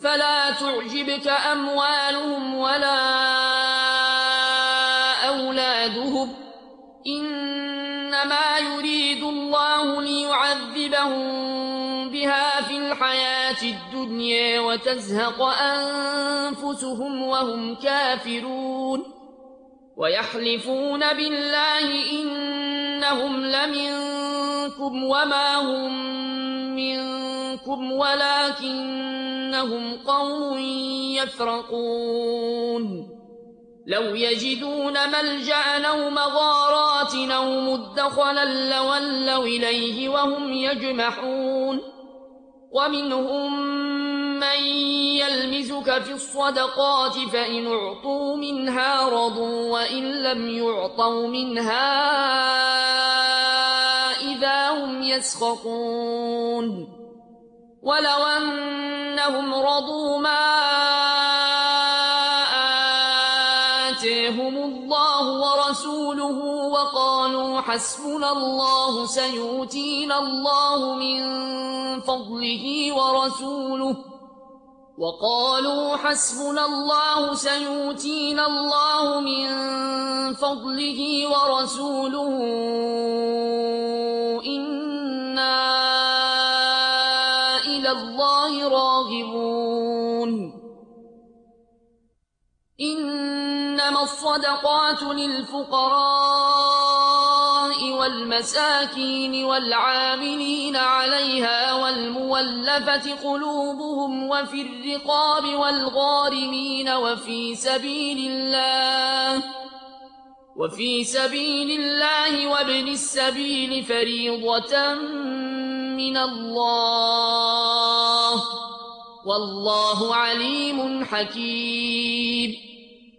فلا تعجبك أموالهم ولا أولادهم، إنما يريد الله ليعذبهم بها في الحياة الدنيا وتزهق أنفسهم وهم كافرون. ويحلفون بالله إنهم لمنكم وما هم منكم ولكنهم قوم يفرقون. لو يجدون ملجأ أو مغارات أو مدخلا لولوا إليه وهم يجمحون. ومنهم من يلمزك في الصدقات فإن أعطوا منها رضوا وإن لم يعطوا منها إذا هم يسخطون. ولو أنهم رضوا ما آتاهم الله ورسوله وقالوا حسبنا الله سيؤتينا الله من فضله ورسوله إنا إلى الله راغبون. إنما الصدقات للفقراء والمساكين والعاملين عليها والمولفة قلوبهم وفي الرقاب والغارمين وفي سبيل الله وابن السبيل فريضة من الله والله عليم حكيم.